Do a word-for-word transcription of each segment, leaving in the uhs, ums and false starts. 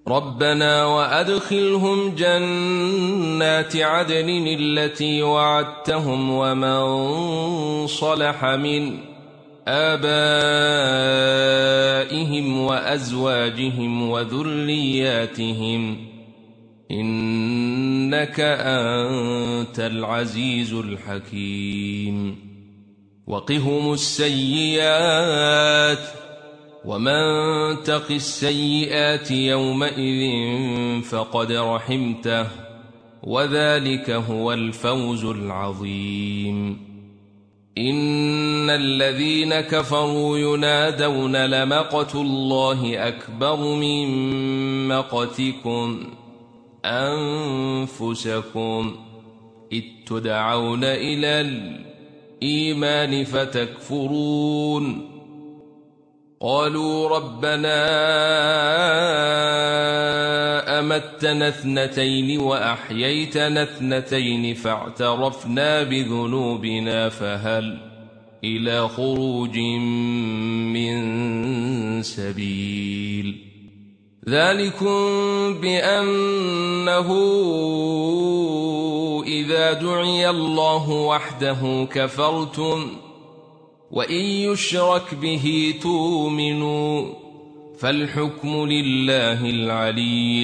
ربنا وأدخلهم جنات عدن التي وعدتهم ومن صلح من آبائهم وأزواجهم وذرياتهم إنك أنت العزيز الحكيم وقهم السيئات ومن تق السيئات يومئذ فقد رحمته وذلك هو الفوز العظيم إن الذين كفروا ينادون لمقت الله أكبر من مقتكم أنفسكم إذ تدعون إلى الإيمان فتكفرون قالوا ربنا أمتنا اثنتين وأحييتنا اثنتين فاعترفنا بذنوبنا فهل إلى خروج من سبيل ذلكم بأنه إذا دعي الله وحده كفرتم وإن يشرك به تؤمنوا فالحكم لله العلي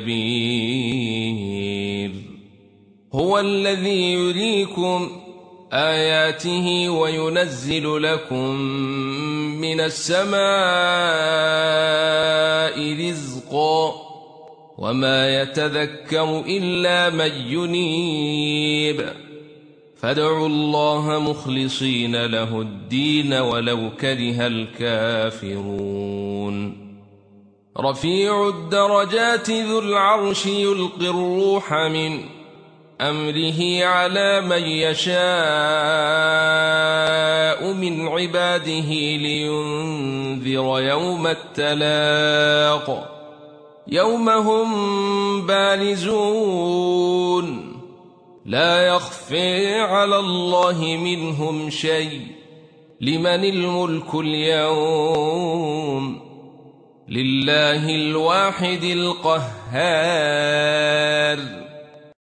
الكبير هو الذي يريكم آياته وينزل لكم من السماء رزقا وما يتذكر إلا من ينيب فادعوا الله مخلصين له الدين ولو كره الكافرون رفيع الدرجات ذو العرش يلقي الروح من أمره على من يشاء من عباده لينذر يوم التلاق يوم هم بارزون لا يخفي على الله منهم شيء لمن الملك اليوم لله الواحد القهار